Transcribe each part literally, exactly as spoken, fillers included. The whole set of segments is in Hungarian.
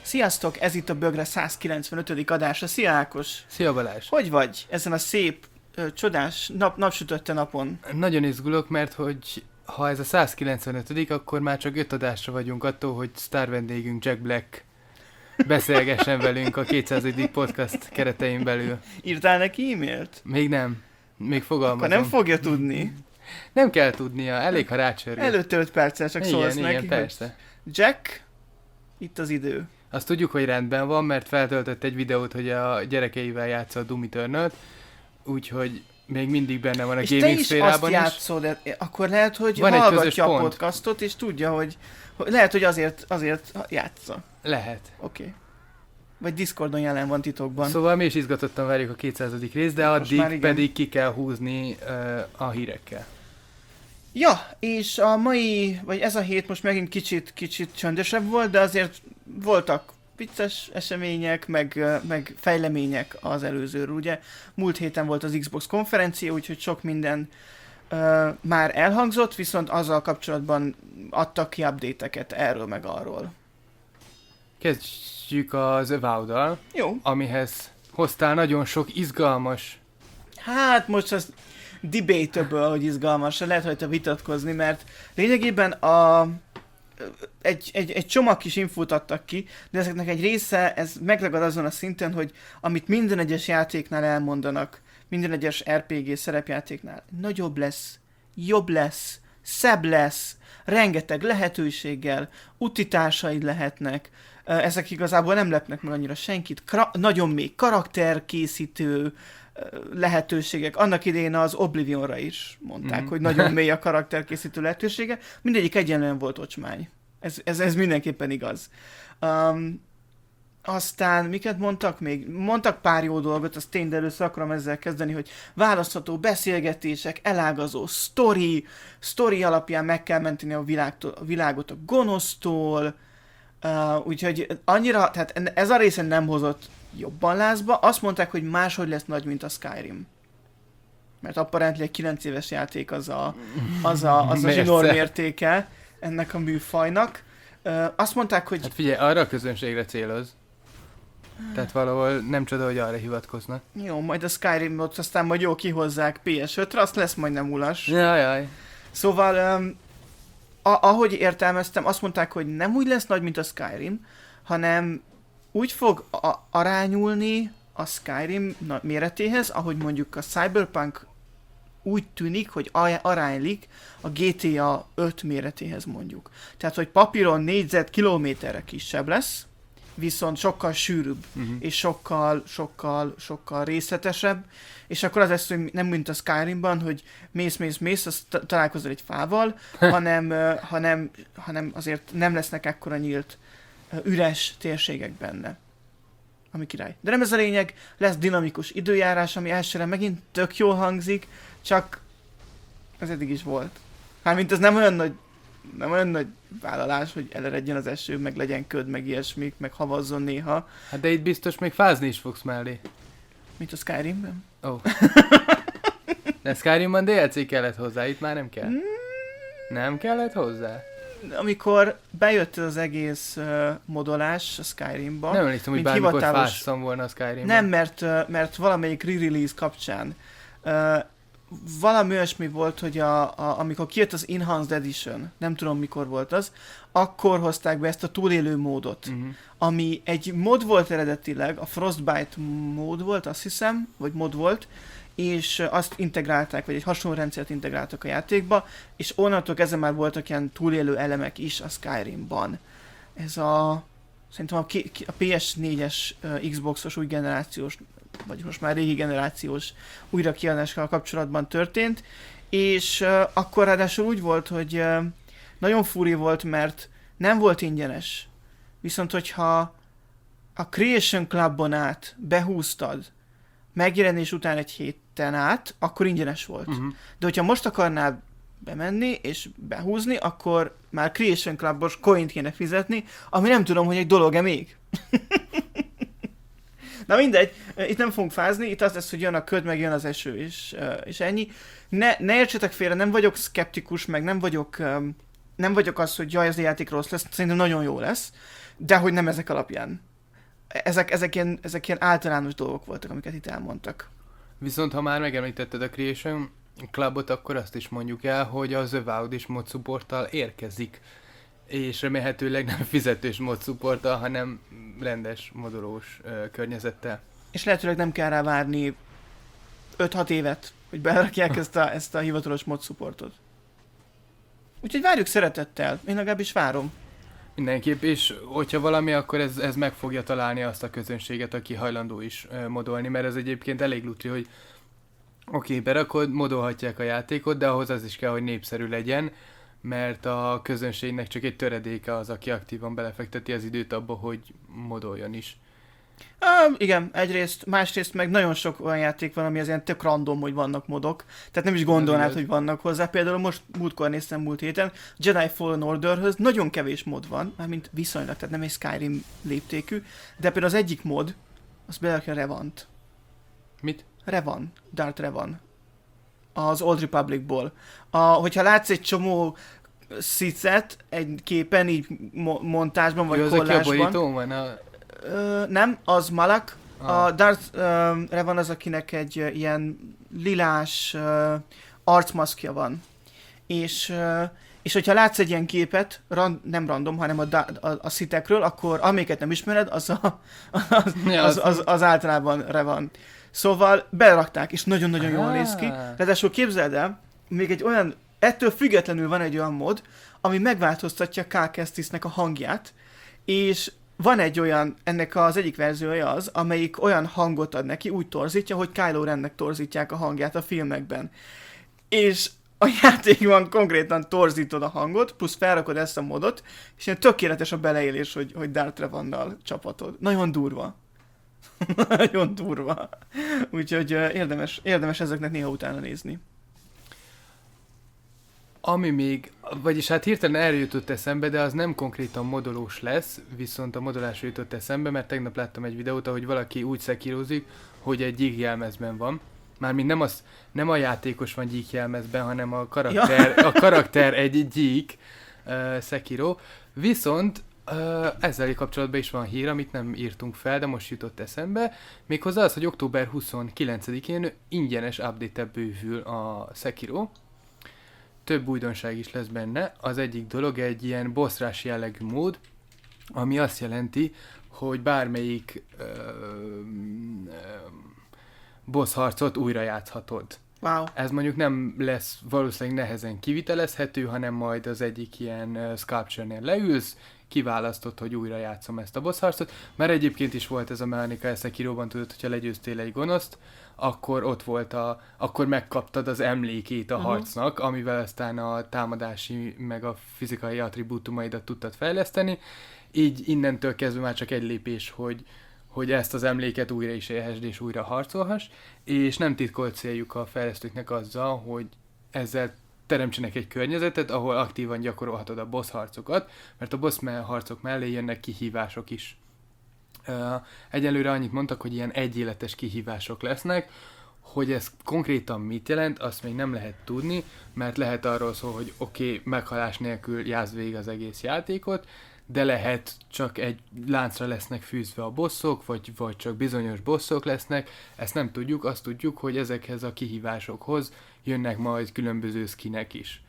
Sziasztok, ez itt a Bögre százkilencvenötödik adása. Szia Ákos! Szia Balázs! Hogy vagy ezen a szép, ö, csodás, nap, napsütötte napon? Nagyon izgulok, mert hogy ha ez a százkilencvenötödik akkor már csak öt adásra vagyunk attól, hogy sztár vendégünk Jack Black beszélgessen velünk a kétszázadik podcast keretein belül. Írtál neki e-mailt? Még nem. Még fogalmazom. Akkor nem fogja tudni. Nem kell tudnia, elég, ha rácsörgök. Előtte öt perccel csak igen, szólsz igen, neki. persze. Jack, itt az idő. Azt tudjuk, hogy rendben van, mert feltöltött egy videót, hogy a gyerekeivel játsza a Doom Eternal-t, úgyhogy még mindig benne van a és gaming te is szférában azt játszod, akkor lehet, hogy van hallgatja a pont. podcastot, és tudja, hogy, hogy lehet, hogy azért, azért játsza. Lehet. Oké. Okay. Vagy Discordon jelen van titokban. Szóval mi is izgatottan várjuk a kétszázadik részt, de addig pedig ki kell húzni uh, a hírekkel. Ja, és a mai, vagy ez a hét most megint kicsit, kicsit csöndesebb volt, de azért voltak vicces események, meg, meg fejlemények az előzőről, ugye. Múlt héten volt az Xbox konferencia, úgyhogy sok minden uh, már elhangzott, viszont azzal kapcsolatban adtak ki update-eket erről meg arról. Kezdjük az Avowed-dal, Jó. Amihez hoztál nagyon sok izgalmas... Hát most az debatable, hogy izgalmas, lehet rajta vitatkozni, mert lényegében a, egy, egy, egy csomag kis infót adtak ki, de ezeknek egy része, ez megragad azon a szinten, hogy amit minden egyes játéknál elmondanak, minden egyes er pé gé szerepjátéknál, nagyobb lesz, jobb lesz, szebb lesz, rengeteg lehetőséggel, utitásaid lehetnek, ezek igazából nem lepnek meg annyira senkit, Kra- nagyon még karakterkészítő lehetőségek. Annak idején az Oblivionra is mondták, mm. hogy nagyon mély a karakterkészítő lehetősége. Mindegyik egyenlően volt ocsmány. Ez, ez, ez mindenképpen igaz. Um, aztán miket mondtak még? Mondtak pár jó dolgot, azt tényleg először akarom ezzel kezdeni, hogy választható beszélgetések, elágazó sztori, sztori alapján meg kell menteni a, világtól, a világot a gonosztól, uh, úgyhogy annyira, tehát ez a része nem hozott jobban lázba. Azt mondták, hogy máshogy lesz nagy, mint a Skyrim. Mert apparently egy kilenc éves játék az a, az a, az a zsinór mértéke ennek a műfajnak. Uh, azt mondták, hogy... Hát figyelj, arra a közönségre céloz. Tehát valahol nem csoda, hogy arra hivatkoznak. Jó, majd a Skyrimot aztán majd jó kihozzák pé es ötre, azt lesz majd nem ulas. Jajjaj. Szóval, um, a- ahogy értelmeztem, azt mondták, hogy nem úgy lesz nagy, mint a Skyrim, hanem úgy fog a- arányulni a Skyrim méretéhez, ahogy mondjuk a Cyberpunk úgy tűnik, hogy aránylik a gé té á öt méretéhez mondjuk. Tehát, hogy papíron négyzetkilométerre kisebb lesz, viszont sokkal sűrűbb, uh-huh. és sokkal, sokkal, sokkal részletesebb, és akkor az lesz, hogy nem mint a Skyrimban, hogy mész, mész, mész, azt t- találkozol egy fával, hanem, uh, hanem, hanem azért nem lesznek ekkora nyílt uh, üres térségek benne. Ami király. De nem ez a lényeg, lesz dinamikus időjárás, ami elsőre megint tök jól hangzik, csak ez eddig is volt. Mármint ez nem olyan nagy, nem olyan nagy vállalás, hogy eleredjen az eső, meg legyen köd, meg ilyesmik, meg havazzon néha. Hát de itt biztos még fázni is fogsz mellé. Mint a Skyrimben? Ó. Oh. De Skyrimban dé el cé kellett hozzá, itt már nem kell. Mm. Nem kellett hozzá? Amikor bejött az egész uh, modolás a Skyrimba, nem emlékszem, hogy bármikor hivatalos... fásszam volna a Skyrimban. Nem, mert, uh, mert valamelyik re-release kapcsán uh, valami olyasmi volt, hogy a, a, amikor kijött az Enhanced Edition, nem tudom mikor volt az, akkor hozták be ezt a túlélő módot, uh-huh. ami egy mod volt eredetileg, a Frostbite mód volt, azt hiszem, vagy mod volt, és azt integrálták, vagy egy hasonló rendszert integráltak a játékba, és onnantól kezdve már voltak ilyen túlélő elemek is a Skyrimban. Ez a, szerintem a, a pé es négyes uh, Xboxos új generációs, vagy most már régi generációs újra kiadással kapcsolatban történt, és uh, akkor ráadásul úgy volt, hogy uh, nagyon furi volt, mert nem volt ingyenes. Viszont hogyha a Creation Clubon át behúztad, megjelenés után egy héten át, akkor ingyenes volt. Uh-huh. De hogyha most akarnál bemenni és behúzni, akkor már Creation Clubos coint kéne fizetni, ami nem tudom, hogy egy dolog-e még. Na mindegy, itt nem fogunk fázni, itt az lesz, hogy jön a köd, meg jön az eső, és, és ennyi. Ne, ne értsetek félre, nem vagyok szkeptikus, meg nem vagyok, nem vagyok az, hogy jaj, ez a játék rossz lesz, szerintem nagyon jó lesz. de hogy nem ezek alapján. Ezek, ezek, ilyen, ezek ilyen általános dolgok voltak, amiket itt elmondtak. Viszont ha már megemlítetted a Creation Clubot, akkor azt is mondjuk el, hogy az Avowed is mod supporttal érkezik. És remélhetőleg nem fizetős mod supporttal, hanem rendes, modolós ö, környezettel. És lehetőleg nem kell rá várni öt-hat évet, hogy belerakják ezt a, ezt a hivatalos mod supportot. Úgyhogy várjuk szeretettel. Én legalábbis várom. Mindenképp, és hogyha valami, akkor ez, ez meg fogja találni azt a közönséget, aki hajlandó is ö, modolni, mert ez egyébként elég lutri, hogy oké, okay, berakod, modolhatják a játékot, de ahhoz az is kell, hogy népszerű legyen, mert a közönségnek csak egy töredéke az, aki aktívan belefekteti az időt abba, hogy modoljon is. Ah, igen, egyrészt, másrészt meg nagyon sok olyan játék van, ami az ilyen tök random, hogy vannak modok. Tehát nem is gondolnád, hogy vannak hozzá. Például most múltkor néztem múlt héten, Jedi Fallen Orderhöz nagyon kevés mod van, mármint viszonylag, tehát nem egy Skyrim léptékű, de például az egyik mod, az berakja Revant. Mit? Revan, Darth Revan. Az Old Republicból. A, hogyha látsz egy csomó szicet egy képen, így mo- montásban, vagy Jó, kollásban. az, aki a borítón van? A... Ö, nem, az Malak. Ah. A Darth uh, Revan az, akinek egy uh, ilyen lilás uh, arcmaszkja van. És, uh, és hogyha látsz egy ilyen képet, ran- nem random, hanem a, da- a, a szitekről, akkor amiket nem ismered, az, a, az, az, az, az általában Revan. Szóval berakták, és nagyon-nagyon jól néz ki. Ráadásul képzeld el, még egy olyan, ettől függetlenül van egy olyan mod, ami megváltoztatja Cal Kestisnek a hangját, és van egy olyan, ennek az egyik verziója az, amelyik olyan hangot ad neki, úgy torzítja, hogy Kylo Rennek torzítják a hangját a filmekben. És a játékban konkrétan torzítod a hangot, plusz felrakod ezt a modot, és ilyen tökéletes a beleélés, hogy, hogy Darth Revannal csapatod. Nagyon durva. Nagyon durva. Úgyhogy uh, érdemes, érdemes ezeknek néha utána nézni. Ami még, vagyis hát hirtelen erről jutott eszembe, de az nem konkrétan modolós lesz, viszont a modolásra jutott eszembe, mert tegnap láttam egy videót, ahogy valaki úgy szekirozik, hogy egy gyík jelmezben van. Mármint nem, az, nem a játékos van gyík jelmezben, hanem a karakter, ja. a karakter egy gyík uh, Sekiro. Viszont uh, ezzel kapcsolatban is van hír, amit nem írtunk fel, de most jutott eszembe. Méghozzá az, hogy október huszonkilencedikén ingyenes update-e bővül a Sekiro. Több újdonság is lesz benne. Az egyik dolog egy ilyen boss rush jellegű mód, ami azt jelenti, hogy bármelyik ö, ö, boss harcot újra játszhatod. Wow. Ez mondjuk nem lesz valószínűleg nehezen kivitelezhető, hanem majd az egyik ilyen uh, sculpture-nél leülsz, kiválasztod, hogy újra játszom ezt a boss harcot, mert egyébként is volt ez a mechanika, ezt a Sekiroban tudod, hogyha legyőztél egy gonoszt, akkor ott volt a, akkor megkaptad az emlékét a uh-huh. harcnak, amivel aztán a támadási meg a fizikai attribútumaidat tudtad fejleszteni, így innentől kezdve már csak egy lépés, hogy, hogy ezt az emléket újra is élhessd és újra harcolhass, és nem titkolt céljuk a fejlesztőknek azzal, hogy ezzel teremtsenek egy környezetet, ahol aktívan gyakorolhatod a boss harcokat, mert a boss harcok mellé jönnek kihívások is. Uh, egyelőre annyit mondtak, hogy ilyen egyéletes kihívások lesznek, hogy ez konkrétan mit jelent, azt még nem lehet tudni, mert lehet arról szól, hogy oké, okay, meghalás nélkül játsz végig az egész játékot, de lehet csak egy láncra lesznek fűzve a bosszok, vagy, vagy csak bizonyos bosszok lesznek, ezt nem tudjuk, azt tudjuk, hogy ezekhez a kihívásokhoz jönnek majd különböző skinek is.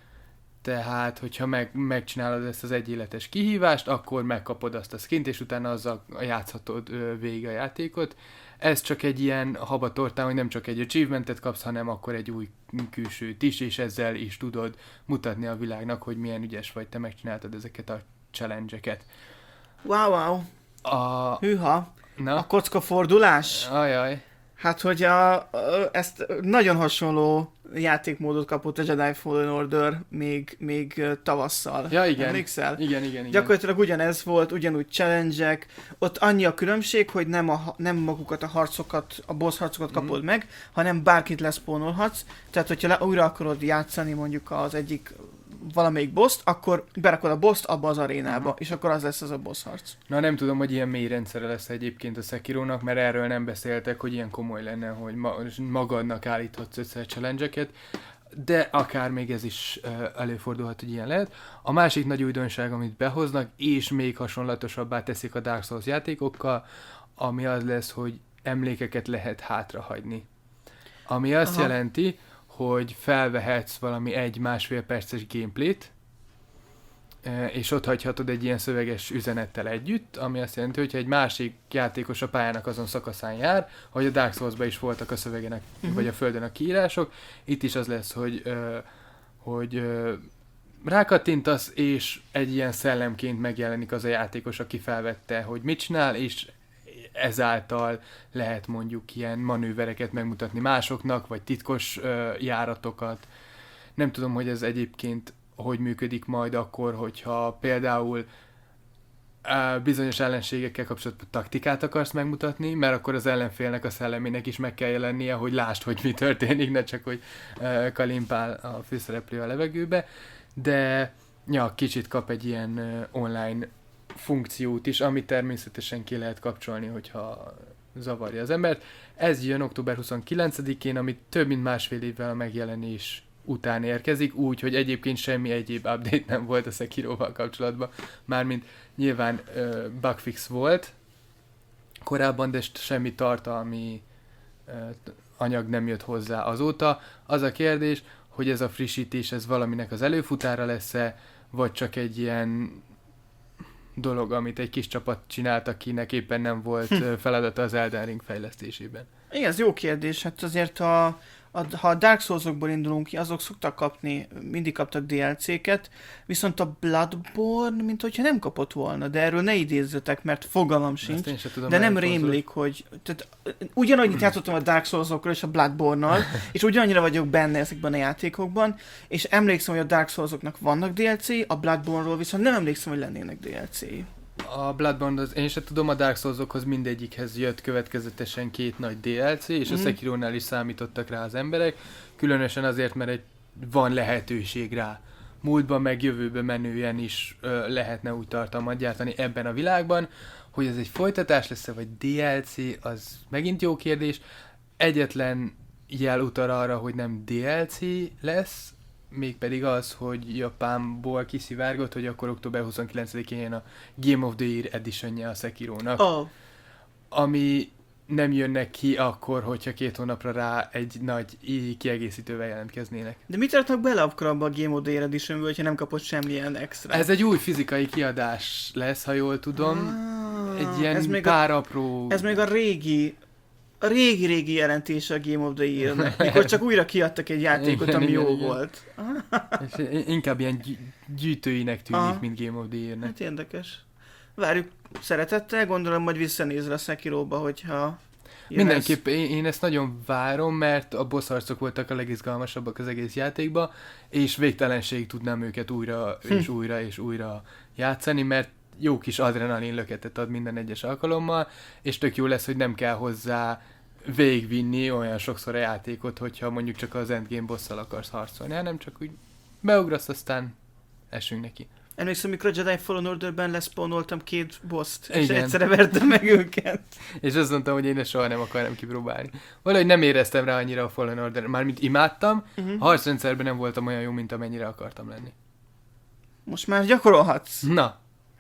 Tehát, hogyha meg, megcsinálod ezt az egyéletes kihívást, akkor megkapod azt a skint, és utána azzal játszhatod ö, végig a játékot. Ez csak egy ilyen habatortán, hogy nem csak egy achievementet kapsz, hanem akkor egy új külsőt is, és ezzel is tudod mutatni a világnak, hogy milyen ügyes vagy, te megcsináltad ezeket a challenge-eket. Wow, wow. A... Hűha. Na? A kockafordulás. Ajaj. Hát, hogy a, ezt nagyon hasonló játékmódot kapott a Jedi Fallen Order még, még tavasszal. Ja, igen. Emlékszel? Igen, igen, igen. Gyakorlatilag ugyanez volt, ugyanúgy challenge-ek. Ott annyi a különbség, hogy nem, a, nem magukat a harcokat, a boss harcokat kapod mm. meg, hanem bárkit leszpónolhatsz. Tehát, hogyha le, újra akarod játszani mondjuk az egyik valamelyik bosst, akkor berakod a bosst abba az arénába, uh-huh. és akkor az lesz az a boss harc. Na nem tudom, hogy ilyen mély rendszere lesz egyébként a Sekirónak, mert erről nem beszéltek, hogy ilyen komoly lenne, hogy ma- magadnak állíthatsz össze challenge-eket. de akár még ez is uh, előfordulhat, hogy ilyen lehet. A másik nagy újdonság, amit behoznak, és még hasonlatosabbá teszik a Dark Souls játékokkal, ami az lesz, hogy emlékeket lehet hátrahagyni. Ami azt Aha. jelenti, hogy felvehetsz valami egy-másfél perces gameplayt, és ott hagyhatod egy ilyen szöveges üzenettel együtt, ami azt jelenti, hogyha egy másik játékos a pályának azon szakaszán jár, hogy a Dark Souls-ban is voltak a szövegenek, uh-huh. vagy a földön a kiírások, itt is az lesz, hogy, uh, hogy uh, rákattintasz, és egy ilyen szellemként megjelenik az a játékos, aki felvette, hogy mit csinál, és ezáltal lehet mondjuk ilyen manővereket megmutatni másoknak, vagy titkos uh, járatokat. Nem tudom, hogy ez egyébként hogy működik majd akkor, hogyha például uh, bizonyos ellenségekkel kapcsolatban taktikát akarsz megmutatni, mert akkor az ellenfélnek a szellemének is meg kell jelennie, hogy lásd, hogy mi történik, ne csak, hogy uh, kalimpál a főszereplő a levegőbe, de ja, kicsit kap egy ilyen uh, online funkciót is, amit természetesen ki lehet kapcsolni, hogyha zavarja az embert. Ez jön október huszonkilencedikén, amit több mint másfél évvel a megjelenés után érkezik, úgy, hogy egyébként semmi egyéb update nem volt a Sekiroval kapcsolatban. Mármint nyilván uh, bugfix volt korábban, de semmi tartalmi uh, anyag nem jött hozzá azóta. Az a kérdés, hogy ez a frissítés, ez valaminek az előfutára lesz-e, vagy csak egy ilyen dolog, amit egy kis csapat csinált, akinek éppen nem volt hm. feladata az Elden Ring fejlesztésében. Igen, ez jó kérdés. Hát azért a, a, ha a Dark Souls-okból indulunk ki, azok szoktak kapni, mindig kaptak dé el cé-ket, viszont a Bloodborne, mint hogyha nem kapott volna, de erről ne idézzetek, mert fogalmam sincs, tudom, de nem rémlik, hogy tehát, ugyanannyit játszottam a Dark Souls-okról és a Bloodborne-nal, és ugyanannyira vagyok benne ezekben a játékokban, és emlékszem, hogy a Dark Souls-oknak vannak dé el cé, a Bloodborne-ról viszont nem emlékszem, hogy lennének dé el cé. A Bloodborne, az, én sem tudom, a Dark Souls-okhoz mindegyikhez jött következetesen két nagy dé el cé, és mm. a Sekironál is számítottak rá az emberek, különösen azért, mert egy, van lehetőség rá. Múltban meg jövőben menően is ö, lehetne úgy tartalmat gyártani ebben a világban, hogy ez egy folytatás lesz, vagy dé el cé, az megint jó kérdés. Egyetlen jel utal arra, hogy nem dé el cé lesz, mégpedig az, hogy Japánból kiszivárgott, hogy akkor október huszonkilencedikén jön a Game of the Year Edition-je a Sekirónak. Oh. Ami nem jönnek ki akkor, hogyha két hónapra rá egy nagy kiegészítővel jelentkeznének. De mit tartnak bele akkor abba a Game of the Year Edition-ből, hogyha nem kapott semmilyen extra? Ez egy új fizikai kiadás lesz, ha jól tudom. Ah, egy ilyen ez pár a, apró... Ez még a régi... A régi-régi jelentése a Game of the Year-nek, mikor csak újra kiadtak egy játékot, igen, ami igen, jó igen. volt. És inkább ilyen gyűjtőinek tűnik, aha. mint Game of the Year-nek. Hát érdekes. Várjuk szeretettel, gondolom, majd visszanézz a Sekiroba, hogyha... Mindenképp én, én ezt nagyon várom, mert a boss harcok voltak a legizgalmasabbak az egész játékban, és végtelenségig tudnám őket újra hm. és újra és újra játszani, mert jó kis adrenalin löketet ad minden egyes alkalommal, és tök jó lesz, hogy nem kell hozzá végigvinni olyan sokszor a játékot, hogyha mondjuk csak az endgame bosszal akarsz harcolni, hanem csak úgy beugrasz, aztán esünk neki. Emlékszem, mikor a Jedi Fallen Orderben leszpawnoltam két boszt, és igen. egyszerre vertem meg őket. És azt mondtam, hogy én ezt soha nem akarom kipróbálni. Valahogy nem éreztem rá annyira a Fallen Order, mármint imádtam, uh-huh. a harcrendszerben nem voltam olyan jó, mint amennyire akartam lenni. Most már gyakorolhatsz. Na.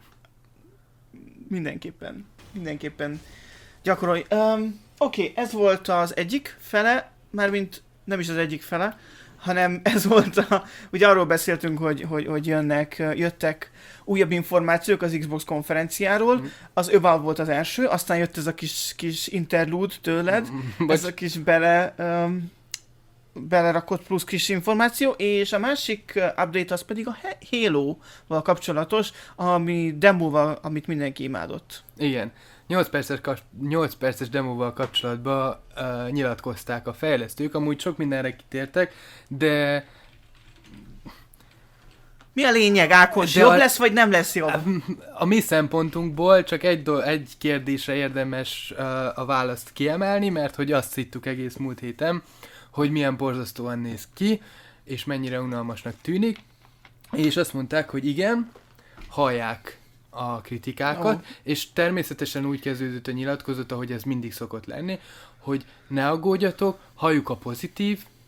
Mindenképpen. Mindenképpen gyakorolj. Um, Oké, okay, ez volt az egyik fele, mármint nem is az egyik fele, hanem ez volt a... Ugye arról beszéltünk, hogy, hogy, hogy jönnek, jöttek újabb információk az Xbox konferenciáról. Mm. Az Evolve volt az első, aztán jött ez a kis, kis interlude tőled, mm, ez a kis bele... Um, belerakott plusz kis információ, és a másik update az pedig a Halo-val kapcsolatos, ami demóval, amit mindenki imádott. Igen. nyolc perces, nyolc perces demóval kapcsolatban uh, nyilatkozták a fejlesztők, amúgy sok mindenre kitértek, de... Mi a lényeg, Ákos? Jobb a... lesz, vagy nem lesz jobb? A, a mi szempontunkból csak egy, do- egy kérdésre érdemes uh, a választ kiemelni, mert hogy azt hittük egész múlt héten, hogy milyen borzasztóan néz ki, és mennyire unalmasnak tűnik, és azt mondták, hogy igen, hallják a kritikákat, oh. és természetesen úgy kezdődött a nyilatkozat, ahogy ez mindig szokott lenni, hogy ne aggódjatok, halljuk a pozitív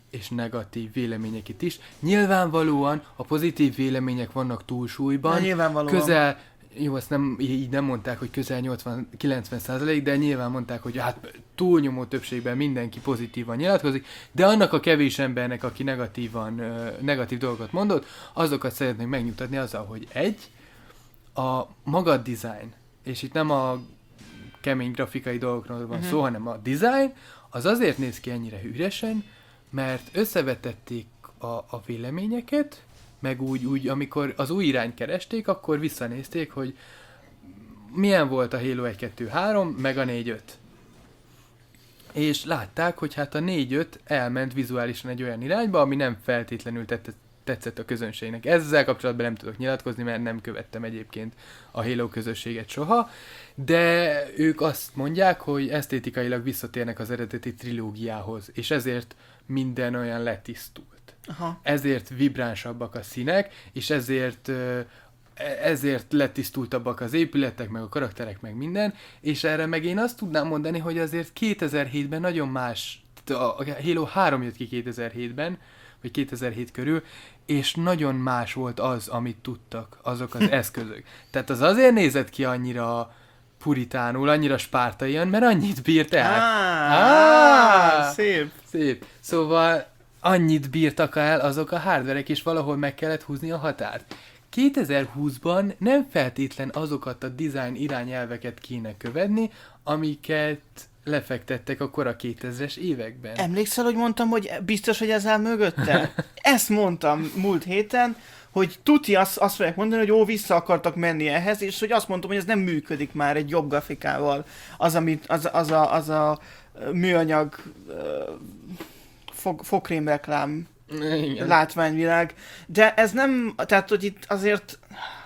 és negatív vélemények itt is. Nyilvánvalóan a pozitív vélemények vannak túlsúlyban. Nyilvánvalóan. Közel, jó, ezt nem, így nem mondták, hogy közel nyolcvan-kilencven százalék, de nyilván mondták, hogy hát túlnyomó többségben mindenki pozitívan nyilatkozik, de annak a kevés embernek, aki negatívan, negatív dolgokat mondott, azokat szeretnék megnyugtatni azzal, hogy egy, a maga design, és itt nem a kemény grafikai dolgokról van uh-huh. szó, hanem a design, az azért néz ki ennyire üresen, mert összevetették a, a véleményeket, meg úgy, úgy, amikor az új irányt keresték, akkor visszanézték, hogy milyen volt a Halo egy kettő három, meg a négy öt. És látták, hogy hát a négy öt elment vizuálisan egy olyan irányba, ami nem feltétlenül tett, tetszett a közönségnek. Ezzel kapcsolatban nem tudok nyilatkozni, mert nem követtem egyébként a Halo közösséget soha, de ők azt mondják, hogy esztétikailag visszatérnek az eredeti trilógiához, és ezért minden olyan letisztult. Aha. Ezért vibránsabbak a színek, és ezért, ezért letisztultabbak az épületek, meg a karakterek, meg minden, és erre meg én azt tudnám mondani, hogy azért kétezer-hétben nagyon más, a Halo három jött ki kétezer-hétben, vagy kétezer-hét körül, és nagyon más volt az, amit tudtak, azok az eszközök. Tehát az azért nézett ki annyira puritánul, annyira spártaian, mert annyit bírt el. Ah, ah, szép. Szép. Szóval annyit bírtak el azok a hardverek, és valahol meg kellett húzni a határt. kétezer-húszban nem feltétlen azokat a design irányelveket kéne követni, amiket lefektettek a kora kétezres években. Emlékszel, hogy mondtam, hogy biztos, hogy ez áll mögötte? Ezt mondtam múlt héten, hogy tuti azt, azt fogják mondani, hogy ó, vissza akartak menni ehhez, és hogy azt mondtam, hogy ez nem működik már egy jobb grafikával. Az, amit, az, az, a, az a műanyag fog, fogkrémreklám látványvilág. De ez nem, tehát, hogy itt azért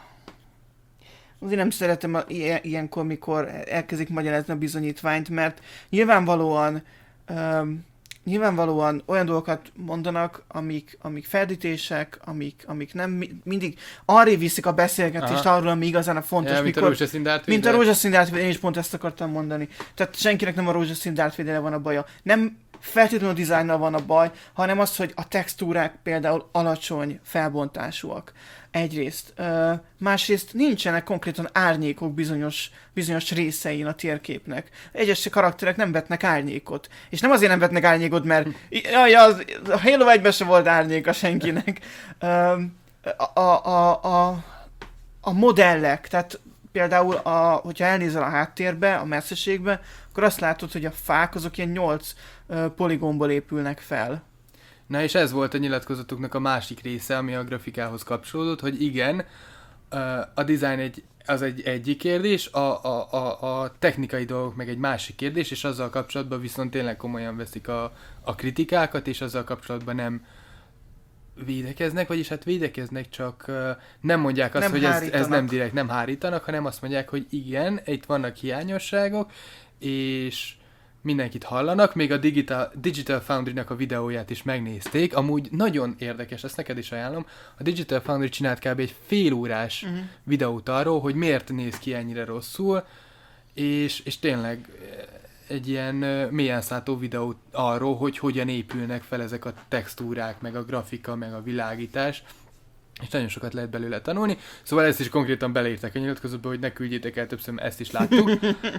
azért nem szeretem a, ilyenkor, mikor elkezdik magyarázni a bizonyítványt, mert nyilvánvalóan um, nyilvánvalóan olyan dolgokat mondanak, amik, amik ferdítések, amik, amik nem mindig arra viszik a beszélgetést arról, ami igazán a fontos. Ja, mint mikor, a rózsaszín Darth Vader. Mint a rózsaszín Darth Vader, én is pont ezt akartam mondani. Tehát senkinek nem a rózsaszín Darth Vaderre van a baja. Nem feltétlenül a dizájnnal van a baj, hanem az, hogy a textúrák például alacsony felbontásúak. Egyrészt. Uh, másrészt nincsenek konkrétan árnyékok bizonyos, bizonyos részein a térképnek. Egyes karakterek nem vetnek árnyékot. És nem azért nem vetnek árnyékot, mert jaj, az, a Halo egyben se volt árnyéka senkinek. Uh, a, a, a, a, a modellek, tehát például, a, hogyha elnézel a háttérbe, a messzeségbe, akkor azt látod, hogy a fák azok ilyen nyolc uh, poligomból épülnek fel. Na és ez volt a nyilatkozatuknak a másik része, ami a grafikához kapcsolódott, hogy igen, a design egy, az egy egyik kérdés, a, a, a, a technikai dolgok meg egy másik kérdés, és azzal kapcsolatban viszont tényleg komolyan veszik a, a kritikákat, és azzal kapcsolatban nem védekeznek, vagyis hát védekeznek, csak nem mondják azt, nem hogy ez, ez nem direkt, nem hárítanak, hanem azt mondják, hogy igen, itt vannak hiányosságok, és mindenkit hallanak, még a Digital, Digital Foundry-nak a videóját is megnézték, amúgy nagyon érdekes, ezt neked is ajánlom, a Digital Foundry csinált kb. Egy fél órás uh-huh. videót arról, hogy miért néz ki ennyire rosszul, és, és tényleg egy ilyen mélyen szátó videót arról, hogy hogyan épülnek fel ezek a textúrák, meg a grafika, meg a világítás, és nagyon sokat lehet belőle tanulni. Szóval ezt is konkrétan beleírták a nyilatkozatba, hogy ne küldjétek el többször, mert ezt is láttuk.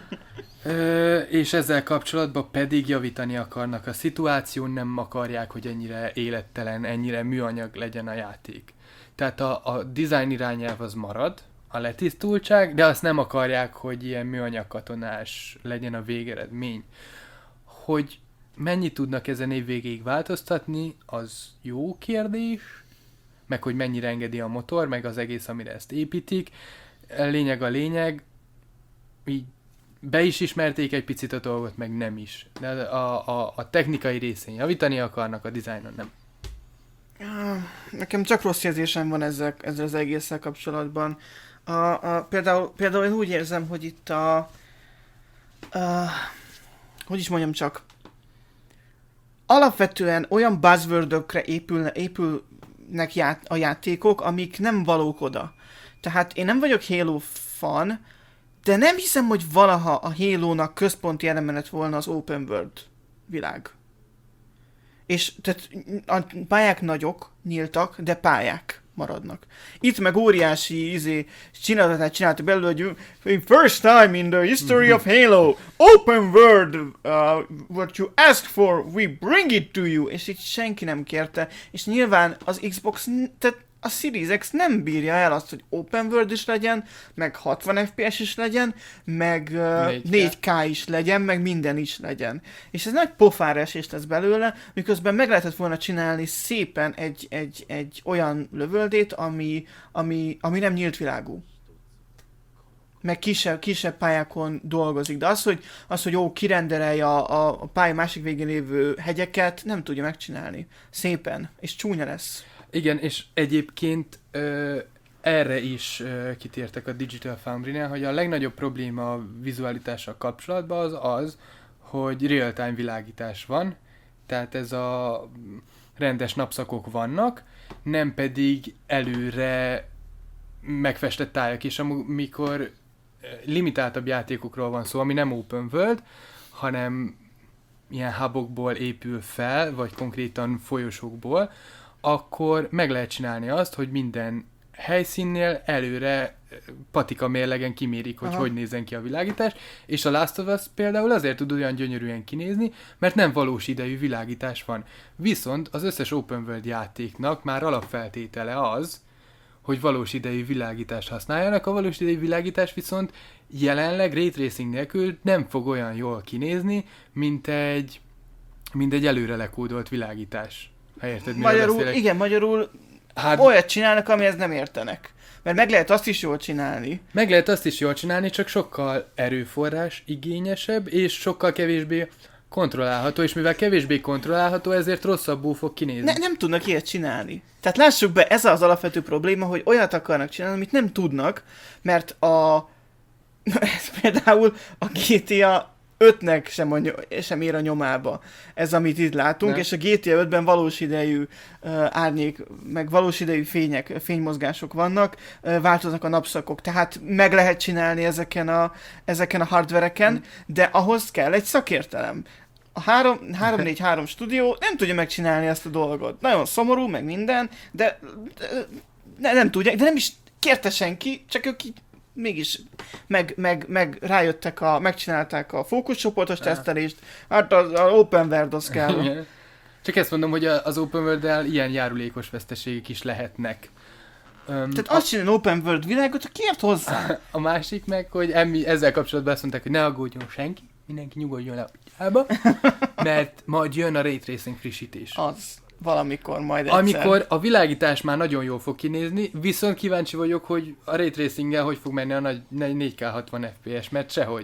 Ö, és ezzel kapcsolatban pedig javítani akarnak a szituáción, nem akarják, hogy ennyire élettelen, ennyire műanyag legyen a játék. Tehát a, a design irányelv az marad, a letisztultság, de azt nem akarják, hogy ilyen műanyag katonás legyen a végeredmény. Hogy mennyit tudnak ezen év végéig változtatni, az jó kérdés, meg hogy mennyire engedi a motor, meg az egész, amire ezt építik. Lényeg a lényeg, így be is ismerték egy picit a dolgot, meg nem is. De a, a, a technikai részén javítani akarnak, a dizájnon nem. Nekem csak rossz érzésem van ezzel, ezzel az egésszel kapcsolatban. A, a, például, például én úgy érzem, hogy itt a, a hogy is mondjam csak, alapvetően olyan buzzwordökre épülne, épülnek ját, a játékok, amik nem valók oda. Tehát én nem vagyok Halo fan, de nem hiszem, hogy valaha a Halo-nak központi eleme lett volna az open world világ. És tehát a pályák nagyok, nyíltak, de pályák maradnak. Itt meg óriási izé, csinálatát csináltak belőle, hogy first time in the history of Halo, open world, uh, what you asked for, we bring it to you, és itt senki nem kérte, és nyilván az Xbox, tehát a Series X nem bírja el azt, hogy open world is legyen, meg hatvan ef pé es is legyen, meg uh, négy ká is legyen, meg minden is legyen. És ez nagy pofára esés lesz belőle, miközben meg lehetett volna csinálni szépen egy, egy, egy olyan lövöldét, ami, ami, ami nem nyílt világú. Meg kisebb, kisebb pályákon dolgozik. De az, hogy, az, hogy jó, kirenderelje a, a pálya másik végén lévő hegyeket, nem tudja megcsinálni. Szépen. És csúnya lesz. Igen, és egyébként ö, erre is ö, kitértek a Digital Foundry-nál, hogy a legnagyobb probléma a vizualitással kapcsolatban az az, hogy real-time világítás van, tehát ez a rendes napszakok vannak, nem pedig előre megfestett tájak, és amikor limitáltabb játékokról van szó, ami nem open world, hanem ilyen hubokból épül fel, vagy konkrétan folyosókból, akkor meg lehet csinálni azt, hogy minden helyszínnél előre patika mérlegen kimérik, hogy Aha. hogy nézzen ki a világítás, és a Last of Us például azért tud olyan gyönyörűen kinézni, mert nem valós idejű világítás van. Viszont az összes open world játéknak már alapfeltétele az, hogy valós idejű világítást használjanak, a valós idejű világítás viszont jelenleg ray tracing nélkül nem fog olyan jól kinézni, mint egy, mint egy előre lekódolt világítás. Ha érted, magyarul, igen, magyarul hát, olyat csinálnak, amihez nem értenek. Mert meg lehet azt is jól csinálni. Meg lehet azt is jól csinálni, csak sokkal erőforrás igényesebb, és sokkal kevésbé kontrollálható, és mivel kevésbé kontrollálható, ezért rosszabbul fog kinézni. Ne, nem tudnak ilyet csinálni. Tehát lássuk be, ez az alapvető probléma, hogy olyat akarnak csinálni, amit nem tudnak, mert a ez például a gé té á ötnek sem, a, sem ér a nyomába. Ez, amit itt látunk, nem. És a gé té á ötben valós idejű uh, árnyék, meg valós idejű fények, fénymozgások vannak, uh, változnak a napszakok, tehát meg lehet csinálni ezeken a, ezeken a hardvereken, hmm. de ahhoz kell egy szakértelem. A három négy három stúdió nem tudja megcsinálni ezt a dolgot. Nagyon szomorú, meg minden, de, de ne, nem tudják, de nem is kérte senki, csak ők így mégis meg, meg, meg rájöttek, a, megcsinálták a fókuszcsoportos tesztelést, hát az, az open world az kell. Csak ezt mondom, hogy az open world-del ilyen járulékos veszteségek is lehetnek. Um, Tehát azt csinálni open world világot, aki ért hozzá. A másik meg, hogy emmi, ezzel kapcsolatban azt mondták, hogy ne aggódjon senki, mindenki nyugodjon le a kutyába, mert majd jön a Ray Tracing frissítés. Az. Valamikor majd egyszer. Amikor a világítás már nagyon jól fog kinézni, viszont kíváncsi vagyok, hogy a Ray Tracing-gel hogy fog menni a nagy négy ká hatvan ef pé es, mert sehogy.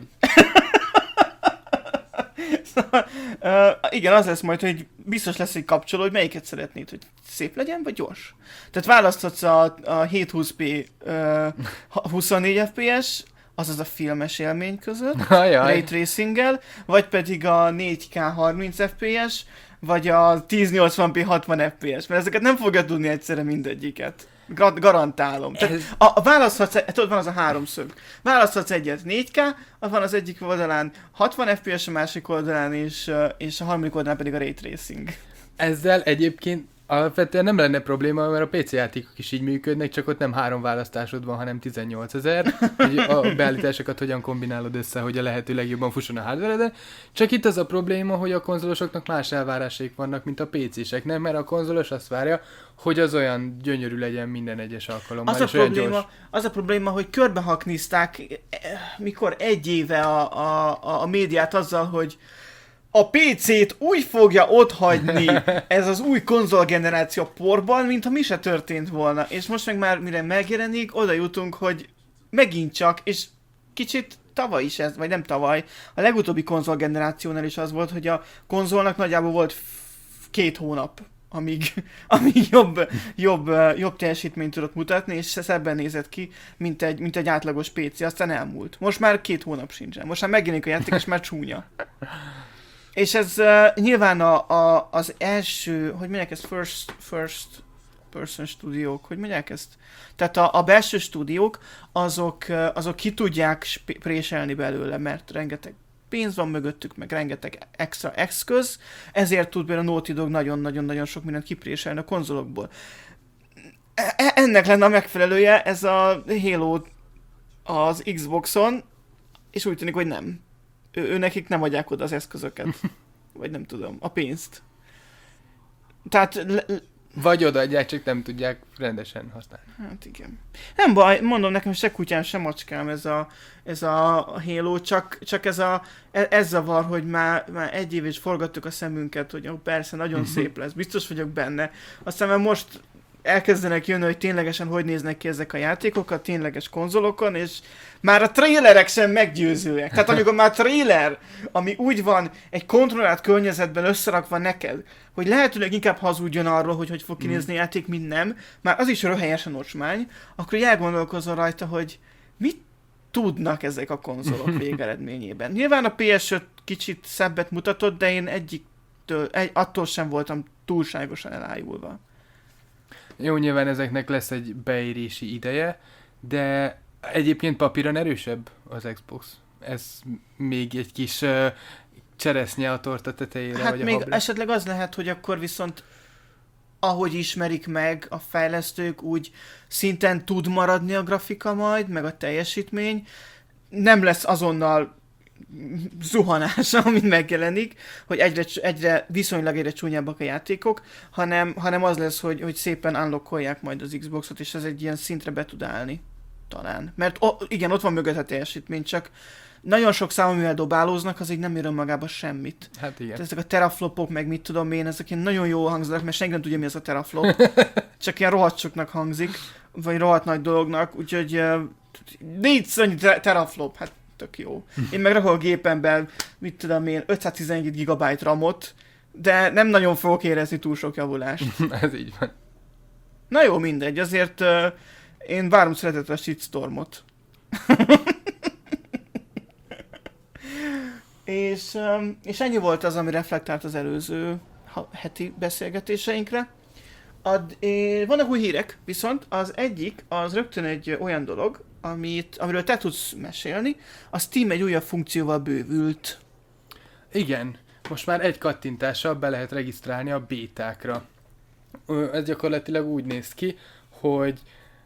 Szóval, uh, igen, az lesz majd, hogy biztos lesz egy kapcsoló, hogy melyiket szeretnéd, hogy szép legyen, vagy gyors. Tehát választhatsz a, a hétszázhúsz pé uh, huszonnégy ef pé es, azaz a filmes élmény között, Ray Tracing-gel, vagy pedig a négy ká harminc ef pé es, vagy a ezernyolcvan pé hatvan ef pé es, mert ezeket nem fogja tudni egyszerre mindegyiket. Gar- garantálom. Ez... Tehát a, a választhatsz, tudod, van az a háromszög. Választhatsz egyet négy ká, van az egyik oldalán hatvan ef pé es, a másik oldalán, és, és a harmadik oldalán pedig a Ray Tracing. Ezzel egyébként alapvetően nem lenne probléma, mert a pé cé játékok is így működnek, csak ott nem három választásod van, hanem tizennyolcezer, hogy a beállításokat hogyan kombinálod össze, hogy a lehető legjobban fusson a hardware-de. Csak itt az a probléma, hogy a konzolosoknak más elvárásaik vannak, mint a pé cések, nem? Mert a konzolos azt várja, hogy az olyan gyönyörű legyen minden egyes alkalommal, az a és probléma, olyan gyors. Az a probléma, hogy körbehaknizták mikor egy éve a, a, a médiát azzal, hogy a pé cét úgy fogja otthagyni ez az új konzolgeneráció porban, mintha mi se történt volna. És most meg már mire megjelenik, oda jutunk, hogy megint csak, és kicsit tavaly is ez, vagy nem tavaly, a legutóbbi konzolgenerációnál is az volt, hogy a konzolnak nagyjából volt két hónap, amíg, amíg jobb, jobb, jobb teljesítményt tudott mutatni, és szebben nézett ki, mint egy, mint egy átlagos pé cé. Aztán elmúlt. Most már két hónap sincsen. Most már megjelenik a játék, és már csúnya. És ez uh, nyilván a, a, az első, hogy mondják ezt, first, first person stúdiók, hogy mondják ezt? Tehát a, a belső stúdiók, azok, azok ki tudják spé- préselni belőle, mert rengeteg pénz van mögöttük, meg rengeteg extra eszköz, ezért tud például a Naughty Dog nagyon-nagyon-nagyon sok mindent kipréselni a konzolokból. E- ennek lenne a megfelelője ez a Halo az Xboxon, és úgy tűnik, hogy nem. Ő, ő nekik nem adják oda az eszközöket. Vagy nem tudom, a pénzt. Tehát... Le, le, Vagy odaadják, csak nem tudják rendesen használni. Hát igen. Nem baj, mondom, nekem se kutyám, se macskám ez a, ez a Halo, csak, csak ez, a, ez zavar, hogy már, már egy év is forgattuk a szemünket, hogy ó, persze, nagyon szép lesz, biztos vagyok benne. Aztán már most elkezdenek jönni, hogy ténylegesen hogy néznek ki ezek a játékok a tényleges konzolokon, és már a trailerek sem meggyőzőek. Tehát amikor már trailer, ami úgy van egy kontrollált környezetben összerakva neked, hogy lehetőleg inkább hazudjon arról, hogy hogy fog kinézni mm. játék, mint nem, már az is röhelyesen ocsmány, akkor elgondolkozol rajta, hogy mit tudnak ezek a konzolok végeredményében. Nyilván a pé es öt kicsit szebbet mutatott, de én egyiktől, egy, attól sem voltam túlságosan elájulva. Jó, nyilván ezeknek lesz egy beérési ideje, de egyébként papíron erősebb az Xbox. Ez még egy kis uh, cseresznye a torta tetejére. Hát vagy még a habla. Esetleg az lehet, hogy akkor viszont ahogy ismerik meg a fejlesztők, úgy szinten tud maradni a grafika majd, meg a teljesítmény. Nem lesz azonnal zuhanása, amit megjelenik, hogy egyre, egyre viszonylag egyre csúnyábbak a játékok, hanem, hanem az lesz, hogy, hogy szépen unlockolják majd az Xboxot, és ez egy ilyen szintre be tud állni. Talán. Mert o, igen, ott van mögött a teljesítmény, csak nagyon sok szám, amivel dobálóznak, az így nem ér önmagába semmit. Hát igen. Ezek a teraflopok, meg mit tudom én, ezek ilyen nagyon jó hangzanak, mert senki nem tudja, mi az a teraflop. Csak ilyen rohadt soknak hangzik, vagy rohadt nagy dolognak, úgyhogy uh, négyszer annyi teraflop, hát tök jó. Én meg rakok a gépemben, mit tudom én, ötszáztizenegy gigabyte ramot, de nem nagyon fogok érezni túl sok javulást. Ez így van. Na jó, mindegy, azért uh, én várom szeretettel a shitstormot. és, um, és ennyi volt az, ami reflektált az előző ha- heti beszélgetéseinkre. Ad, é, vannak új hírek, viszont az egyik, az rögtön egy olyan dolog, amit, amiről te tudsz mesélni, a Steam egy újabb funkcióval bővült. Igen, most már egy kattintással be lehet regisztrálni a bétákra. Ez gyakorlatilag úgy néz ki, hogy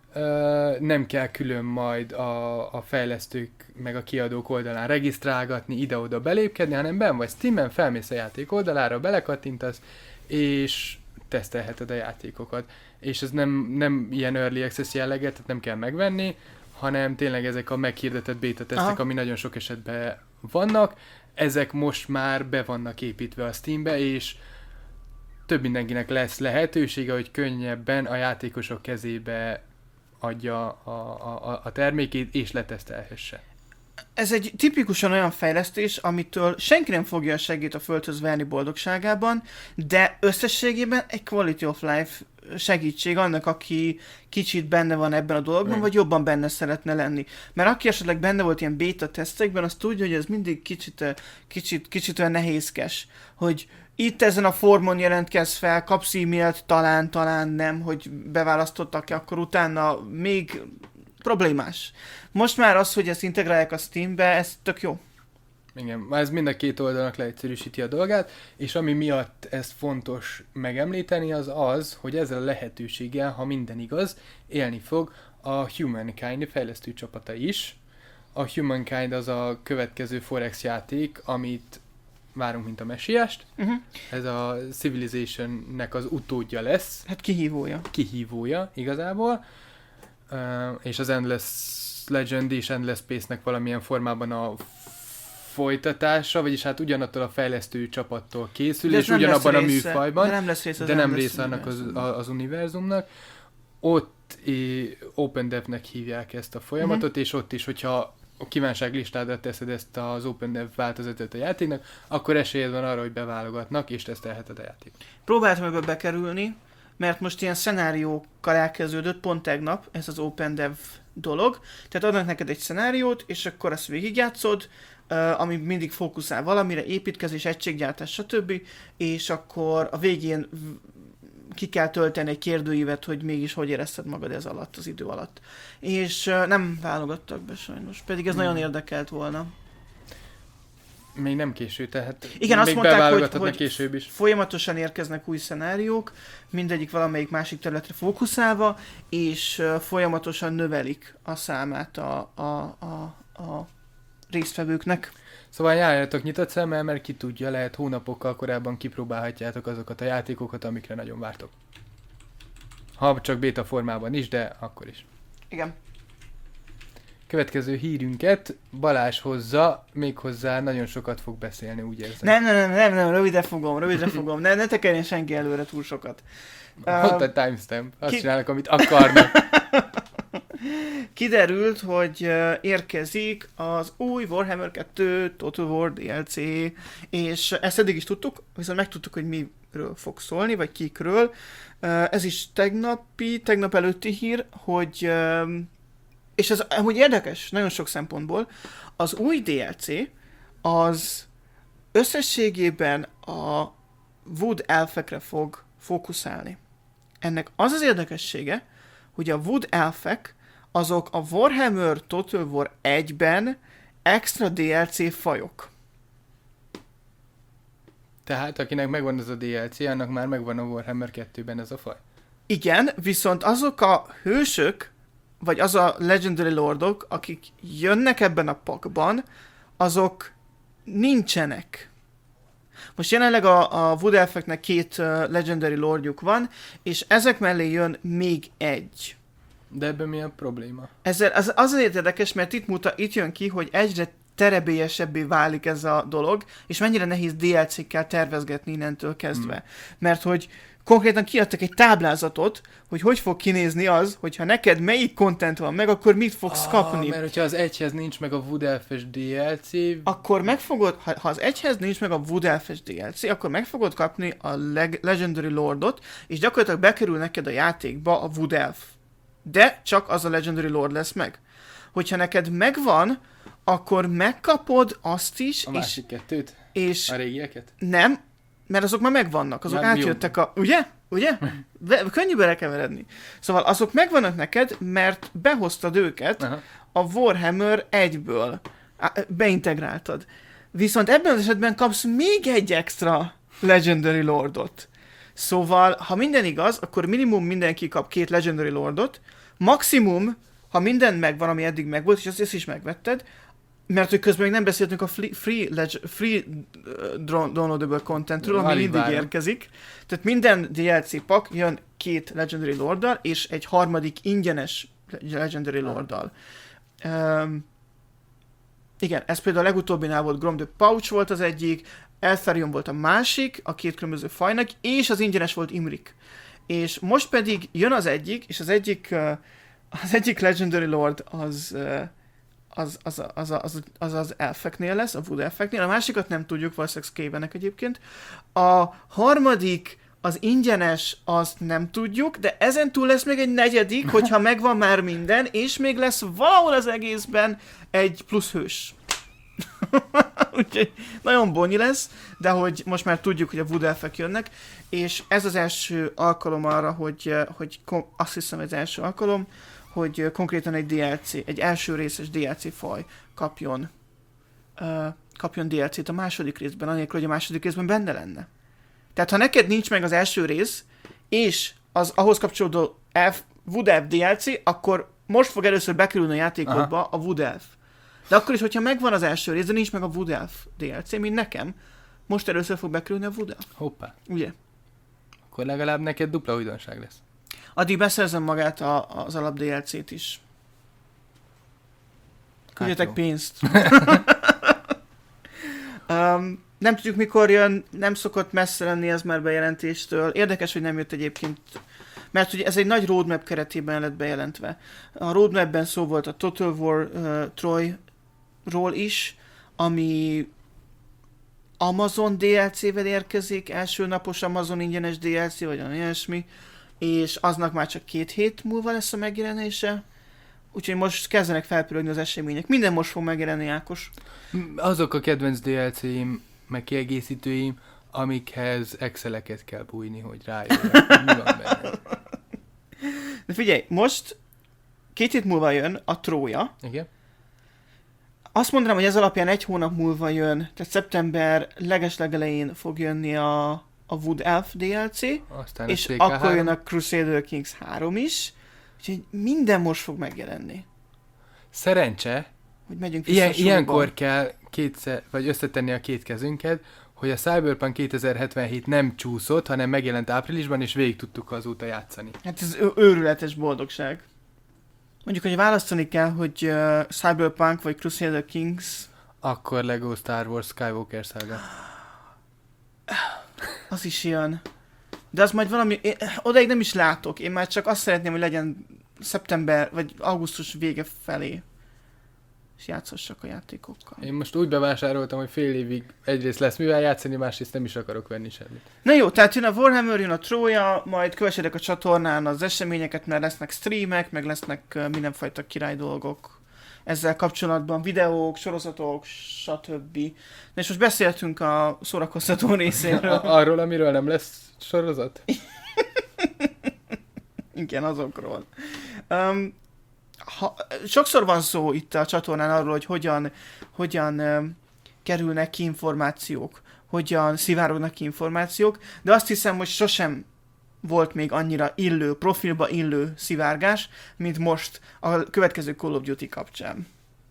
ö, nem kell külön majd a, a fejlesztők meg a kiadók oldalán regisztrálgatni, ide-oda belépkedni, hanem benn vagy Steamen, felmész a játék oldalára, belekattintasz, és tesztelheted a játékokat. És ez nem, nem ilyen early access jelleget, tehát nem kell megvenni, hanem tényleg ezek a meghirdetett beta tesztek, Aha. ami nagyon sok esetben vannak, ezek most már be vannak építve a Steambe, és több mindenkinek lesz lehetősége, hogy könnyebben a játékosok kezébe adja a, a, a termékét, és letesztelhesse. Ez egy tipikusan olyan fejlesztés, amitől senki nem fogja a segít a földhöz verni boldogságában, de összességében egy quality of life segítség annak, aki kicsit benne van ebben a dologban, mm. vagy jobban benne szeretne lenni. Mert aki esetleg benne volt ilyen beta tesztekben, az tudja, hogy ez mindig kicsit, kicsit, kicsit olyan nehézkes, hogy itt ezen a formon jelentkezz fel, kapsz e-mailt, talán, talán nem, hogy beválasztottak-e, akkor utána még problémás. Most már az, hogy ezt integrálják a Steambe, ez tök jó. Igen, ez mind a két oldalnak leegyszerűsíti a dolgát, és ami miatt ez fontos megemlíteni, az az, hogy ezzel a lehetőséggel, ha minden igaz, élni fog a Humankind fejlesztő csapata is. A Humankind az a következő Forex játék, amit várunk, mint a messiást. Uh-huh. Ez a Civilization-nek az utódja lesz. Hát kihívója. Kihívója, igazából. Uh, és az Endless Legend és Endless Space-nek valamilyen formában a folytatása, vagyis hát ugyanattól a fejlesztő csapattól készül, és ugyanabban a műfajban, de nem lesz része, de nem része annak az, az univerzumnak. Ott é, Open Dev-nek hívják ezt a folyamatot, uh-huh. és ott is, hogyha a kívánságlistádra teszed ezt az Open Dev változatot a játéknak, akkor esélyed van arra, hogy beválogatnak, és tesztelheted a játékot. Próbáltam ebbe bekerülni, mert most ilyen szenáriókkal elkezdődött pont tegnap ez az Open Dev dolog. Tehát adnak neked egy szenáriót, és akkor azt végigjátszod, uh, ami mindig fókuszál valamire, építkezés, egységgyártás, stb. És akkor a végén ki kell tölteni egy kérdőívet, hogy mégis hogy érezted magad ez alatt, az idő alatt. És uh, nem válogattak be sajnos, pedig ez hmm. nagyon érdekelt volna. Még nem késő, tehát igen, még azt mondták, hogy, hogy később is. folyamatosan érkeznek új szenáriók, mindegyik valamelyik másik területre fókuszálva, és uh, folyamatosan növelik a számát a, a, a, a résztvevőknek. Szóval járjatok nyitott szemmel, mert ki tudja, lehet hónapokkal korábban kipróbálhatjátok azokat a játékokat, amikre nagyon vártok. Ha csak beta formában is, de akkor is. Igen. Következő hírünket Balázs hozza, méghozzá nagyon sokat fog beszélni, úgy érzem. Nem, nem, nem, nem, nem, rövidre fogom, rövidre fogom. Ne, ne tekerjen senki előre túl sokat. Ott a timestamp. Azt ki... csinálnak, amit akarnak. Kiderült, hogy érkezik az új Warhammer kettő Total War dé el cé, és ezt eddig is tudtuk, viszont megtudtuk, hogy miről fog szólni, vagy kikről. Ez is tegnapi, tegnap előtti hír, hogy, és ez amúgy érdekes, nagyon sok szempontból, az új dé el cé az összességében a Wood elfekre fog fókuszálni. Ennek az az érdekessége, hogy a Wood elfek azok a Warhammer Total War egyben extra dé el cé fajok. Tehát akinek megvan ez a dé el cé, annak már megvan a Warhammer kettőben ez a faj. Igen, viszont azok a hősök, vagy az a Legendary Lordok, akik jönnek ebben a pakban, azok nincsenek. Most jelenleg a, a Wood elfeknek két uh, Legendary Lordjuk van, és ezek mellé jön még egy. De ebben mi a probléma? Ezzel az azért érdekes, mert itt, muta, itt jön ki, hogy egyre terebélyesebbé válik ez a dolog, és mennyire nehéz dé el cé-kkel tervezgetni innentől kezdve. Hmm. Mert hogy konkrétan kiadtak egy táblázatot, hogy hogy fog kinézni az, hogyha neked melyik content van meg, akkor mit fogsz ah, kapni. Mert hogyha az egyhez nincs meg a Wood elfes dé el cé... Akkor megfogod, ha, ha az egyhez nincs meg a Wood elfes dé el cé, akkor meg fogod kapni a leg, Legendary Lordot, és gyakorlatilag bekerül neked a játékba a Wood elf. De csak az a Legendary Lord lesz meg. Hogyha neked megvan, akkor megkapod azt is. A másik és, kettőt? És a régieket? Nem, mert azok már megvannak, azok már átjöttek a... Ugye? Ugye? Be, könnyű belekeveredni. Szóval azok megvannak neked, mert behoztad őket Aha. a Warhammer egyből. Beintegráltad. Viszont ebben az esetben kapsz még egy extra Legendary Lordot. Szóval, ha minden igaz, akkor minimum mindenki kap két Legendary Lordot, maximum, ha minden megvan, ami eddig megvolt, és azt is megvetted, mert hogy közben még nem beszéltünk a free, free, leg- free uh, downloadable contentről, ami mindig várom. érkezik. Tehát minden dé el cé pak jön két Legendary Lorddal, és egy harmadik ingyenes Legendary Lorddal. Um, igen, ez például a legutóbbinál volt Grom the Pouch volt az egyik, Eltharion volt a másik, a két különböző fajnak, és az ingyenes volt Imrik. És most pedig jön az egyik, és az egyik, uh, az egyik Legendary Lord az... Uh, Az az, az, az, az az elfeknél lesz, a Wood elfeknél, a másikat nem tudjuk, valószínűleg Skavenek egyébként. A harmadik, az ingyenes, azt nem tudjuk, de ezen túl lesz még egy negyedik, hogyha megvan már minden, és még lesz valahol az egészben egy plusz hős. Úgyhogy nagyon bonyi lesz, de hogy most már tudjuk, hogy a Wood elfek jönnek, és ez az első alkalom arra, hogy, hogy azt hiszem ez az első alkalom, hogy konkrétan egy dé el cé, egy első részes dé el cé faj kapjon, uh, kapjon dé el cét a második részben, anélkül, hogy a második részben benne lenne. Tehát ha neked nincs meg az első rész, és az ahhoz kapcsolódó elf, Wood elf dé el cé, akkor most fog először bekerülni a játékodba Aha. a Wood elf. De akkor is, hogyha megvan az első rész, de nincs meg a Wood elf dé el cé, mint nekem, most először fog bekerülni a Wood elf. Hoppá. Ugye? Akkor legalább neked dupla újdonság lesz. Addig beszerzem magát a, az alap dé el cét is. Küldjetek hát pénzt. um, nem tudjuk mikor jön, nem szokott messze lenni ez már bejelentéstől. Érdekes, hogy nem jött egyébként, mert ugye ez egy nagy roadmap keretében lett bejelentve. A roadmapben szó volt a Total War uh, Troy-ról is, ami Amazon dé el cével érkezik, első napos Amazon ingyenes dé el cé, vagy olyan ilyesmi, és aznak már csak két hét múlva lesz a megjelenése. Úgyhogy most kezdenek felpörögni az események. Minden most fog megjelenni, Ákos. Azok a kedvenc dé el céim, meg kiegészítőim, amikhez Exceleket kell bújni, hogy rájöjjek, hogy mi van benne. De figyelj, most két hét múlva jön a Trója. Igen. Azt mondanám, hogy ez alapján egy hónap múlva jön, tehát szeptember legeslegelején fog jönni a, a Wood Elf dé el cé, Aztán és a akkor jön a Crusader Kings három is, úgyhogy minden most fog megjelenni. Szerencse, Hogy megyünk vissza ilyen, a sorba. ilyenkor kell kétszer, vagy összetenni a két kezünket, hogy a Cyberpunk kétezer-hetvenhét nem csúszott, hanem megjelent áprilisban, és végig tudtuk azóta játszani. Hát ez ő- őrületes boldogság. Mondjuk, hogy választani kell, hogy uh, Cyberpunk vagy Crusader Kings, Akkor Lego Star Wars Skywalker Saga. az is ilyen. De az majd valami, én, odaig nem is látok, én már csak azt szeretném, hogy legyen szeptember vagy augusztus vége felé. És játszhassak a játékokkal. Én most úgy bevásároltam, hogy fél évig egyrészt lesz mivel játszani, másrészt nem is akarok venni semmit. Na jó, tehát jön a Warhammer, jön a Trója, majd kövessedek a csatornán az eseményeket, mert lesznek streamek, meg lesznek uh, mindenfajta király dolgok ezzel kapcsolatban, videók, sorozatok, stb. Na és most beszéltünk a szórakoztató részéről. A- arról, amiről nem lesz sorozat? Igen, azokról. Um, ha, sokszor van szó itt a csatornán arról, hogy hogyan, hogyan um, kerülnek ki információk, hogyan szivárognak ki információk, de azt hiszem, hogy sosem volt még annyira illő, profilba illő szivárgás, mint most a következő Call of Duty kapcsán.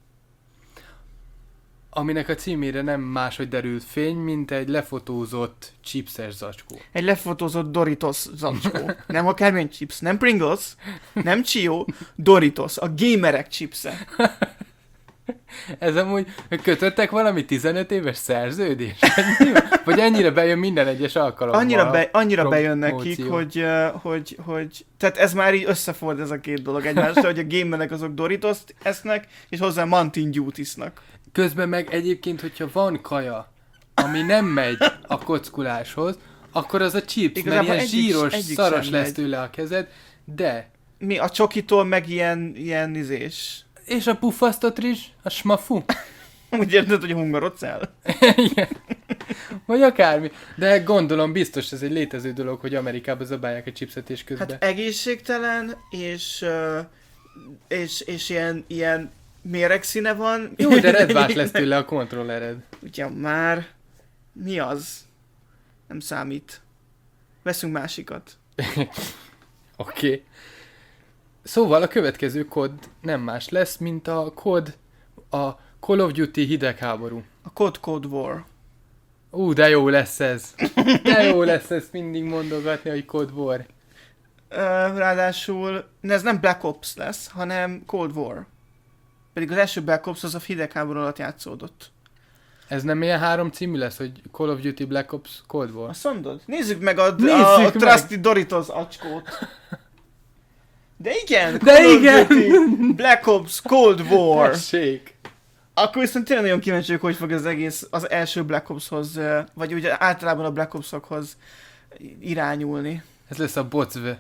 Aminek a címére nem máshogy derült fény, mint egy lefotózott chipses zacskó. Egy lefotózott Doritos zacskó. Nem akármilyen chips, nem Pringles, nem Chio, Doritos, a gamerek chipse. Ez amúgy, kötöttek valami tizenöt éves szerződés? Vagy mi van? Vagy ennyire bejön minden egyes alkalommal? Annyira, be, annyira a bejön nekik, promóció. hogy, uh, hogy, hogy... Tehát ez már így összeford ez a két dolog egymásra, hogy a gamerek azok Doritos-t esznek, és hozzá Mountain Dew isznak. Közben meg egyébként, hogyha van kaja, ami nem megy a kockuláshoz, akkor az a chips, Igazából mert ilyen egyik- zsíros, egyik szaros sem lesz megy. tőle a kezed, de... Mi a csokitól meg ilyen, ilyen izés. És a puffasztott rizs, a smafu. Úgy érted, hogy hungarocell? Igen. Vagy akármi. De gondolom biztos ez egy létező dolog, hogy Amerikában zabálják a chipset és közben. Hát egészségtelen, és, uh, és, és ilyen, ilyen méregszíne van. Jó, de redvás lesz tőle a kontrollered. Ugye már... Mi az? Nem számít. Veszünk másikat. Oké. Okay. Szóval a következő kód nem más lesz, mint a kód a Call of Duty hidegháború. A Code Code War. Ú, de jó lesz ez. De jó lesz ezt mindig mondogatni, hogy Cold War. Uh, ráadásul ez nem Black Ops lesz, hanem Cold War. Pedig az első Black Ops az a hidegháború alatt játszódott. Ez nem ilyen három című lesz, hogy Call of Duty Black Ops Cold War? Azt mondod? Nézzük meg a, Nézzük a, a meg. Trusty Doritos acskót. De igen! De Call of igen! Duty, Black Ops Cold War. Tessék! Akkor viszont tényleg nagyon kíváncsi vagyok, hogy fog az egész az első Black Opshoz, ö, vagy ugye általában a Black Opsokhoz irányulni. Ez lesz a bocve.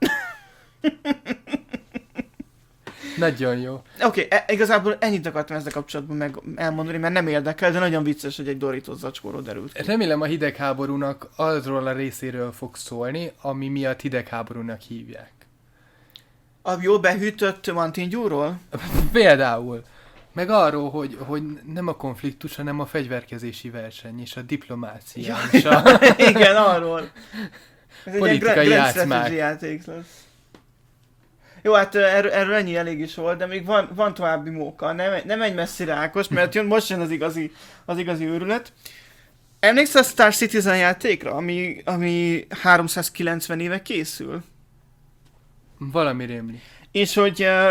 Nagyon jó. Oké, okay, e- igazából ennyit akartam ezzel kapcsolatban meg elmondani, mert nem érdekel, de nagyon vicces, hogy egy Doritos zacskóról derült ki. Remélem a hidegháborúnak azról a részéről fog szólni, ami miatt hidegháborúnak hívják. A jó behűtött Mountain Dew-ról? Például. Meg arról, hogy, hogy nem a konfliktus, hanem a fegyverkezési verseny, és a diplomácia, Ja, és a igen, arról. Ez egy ilyen politikai Grand játszmák. Strategy játék lesz. Jó, hát ö, erről, erről ennyi elég is volt, de még van, van további móka. Nem, nem menj messzire, Ákos, mert jön, most jön az igazi, az igazi őrület. Emlékszel a Star Citizen játékra, ami, ami háromszázkilencven éve készül? Valami rémli. És hogy uh,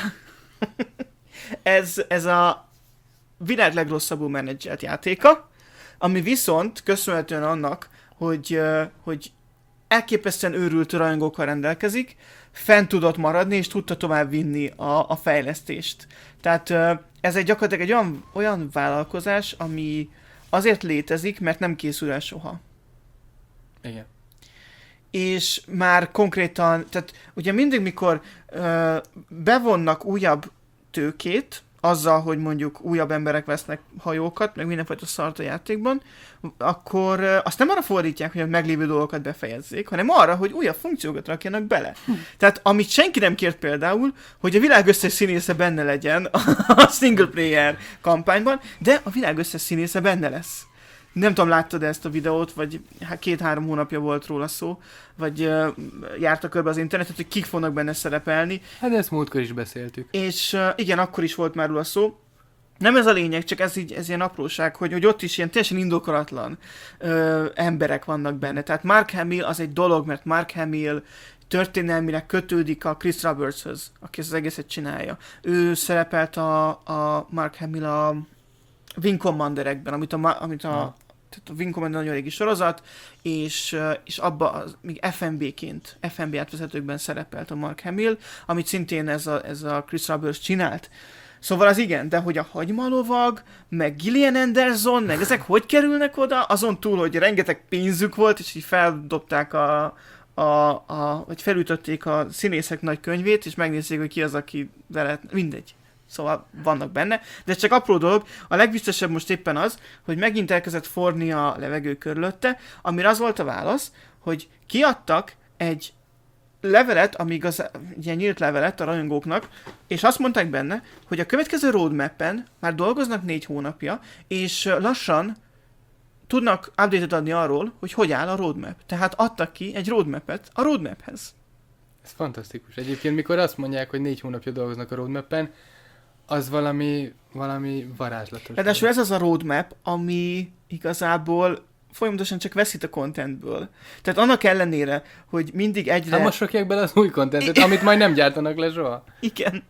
ez, ez a világ legrosszabbul menedzselt játéka, ami viszont köszönhetően annak, hogy, uh, hogy elképesztően őrült rajongókkal rendelkezik, fent tudott maradni, és tudta tovább vinni a, a fejlesztést. Tehát uh, ez egy gyakorlatilag egy olyan, olyan vállalkozás, ami azért létezik, mert nem készül el soha. Igen. És már konkrétan, tehát ugye mindig, mikor ö, bevonnak újabb tőkét, azzal, hogy mondjuk újabb emberek vesznek hajókat, meg mindenfajta szart a játékban, akkor azt nem arra fordítják, hogy a meglévő dolgokat befejezzék, hanem arra, hogy újabb funkciókat rakjanak bele. Hm. Tehát amit senki nem kért például, hogy a világ összes színésze benne legyen a single player kampányban, de a világ összes színésze benne lesz. Nem tudom, láttad ezt a videót, vagy két-három hónapja volt róla szó, vagy uh, járta körbe az internetet, hogy kik fognak benne szerepelni. Hát ezt múltkor is beszéltük. És uh, igen, akkor is volt már róla szó. Nem ez a lényeg, csak ez, így, ez ilyen apróság, hogy, hogy ott is ilyen teljesen indokolatlan uh, emberek vannak benne. Tehát Mark Hamill az egy dolog, mert Mark Hamill történelmileg kötődik a Chris Robertshöz, aki ezt az egészet csinálja. Ő szerepelt a, a Mark Hamill a Wing Commanderekben, amit a, amit a, ja. tehát a Wing Commander nagyon régi sorozat, és, és abban az, még ef em bé-ként, ef em bé átvezetőkben szerepelt a Mark Hamill, amit szintén ez a, ez a Chris Roberts csinált. Szóval az igen, de hogy a hagymalovag, meg Gillian Anderson, meg ezek hogy kerülnek oda, azon túl, hogy rengeteg pénzük volt, és így feldobták a, a, a vagy felütötték a színészek nagy könyvét, és megnézzék, hogy ki az, aki vele, mindegy. Szóval vannak benne, de csak apró dolog. A legbiztosabb most éppen az, hogy megint elkezdett forni a levegő körülötte, amire az volt a válasz, hogy kiadtak egy levelet, ami igaz, ilyen nyílt levelet a rajongóknak, és azt mondták benne, hogy a következő roadmap-en már dolgoznak négy hónapja, és lassan tudnak update-et adni arról, hogy hogy áll a roadmap. Tehát adtak ki egy roadmap-et a roadmaphez. Ez fantasztikus. Egyébként, mikor azt mondják, hogy négy hónapja dolgoznak a roadmap-en, az valami, valami varázslatos. Ráadásul ez az a roadmap, ami igazából folyamatosan csak veszít a contentből. Tehát annak ellenére, hogy mindig egyre... Hát most rakják bele az új contentet, I... amit majd nem gyártanak le soha. Igen.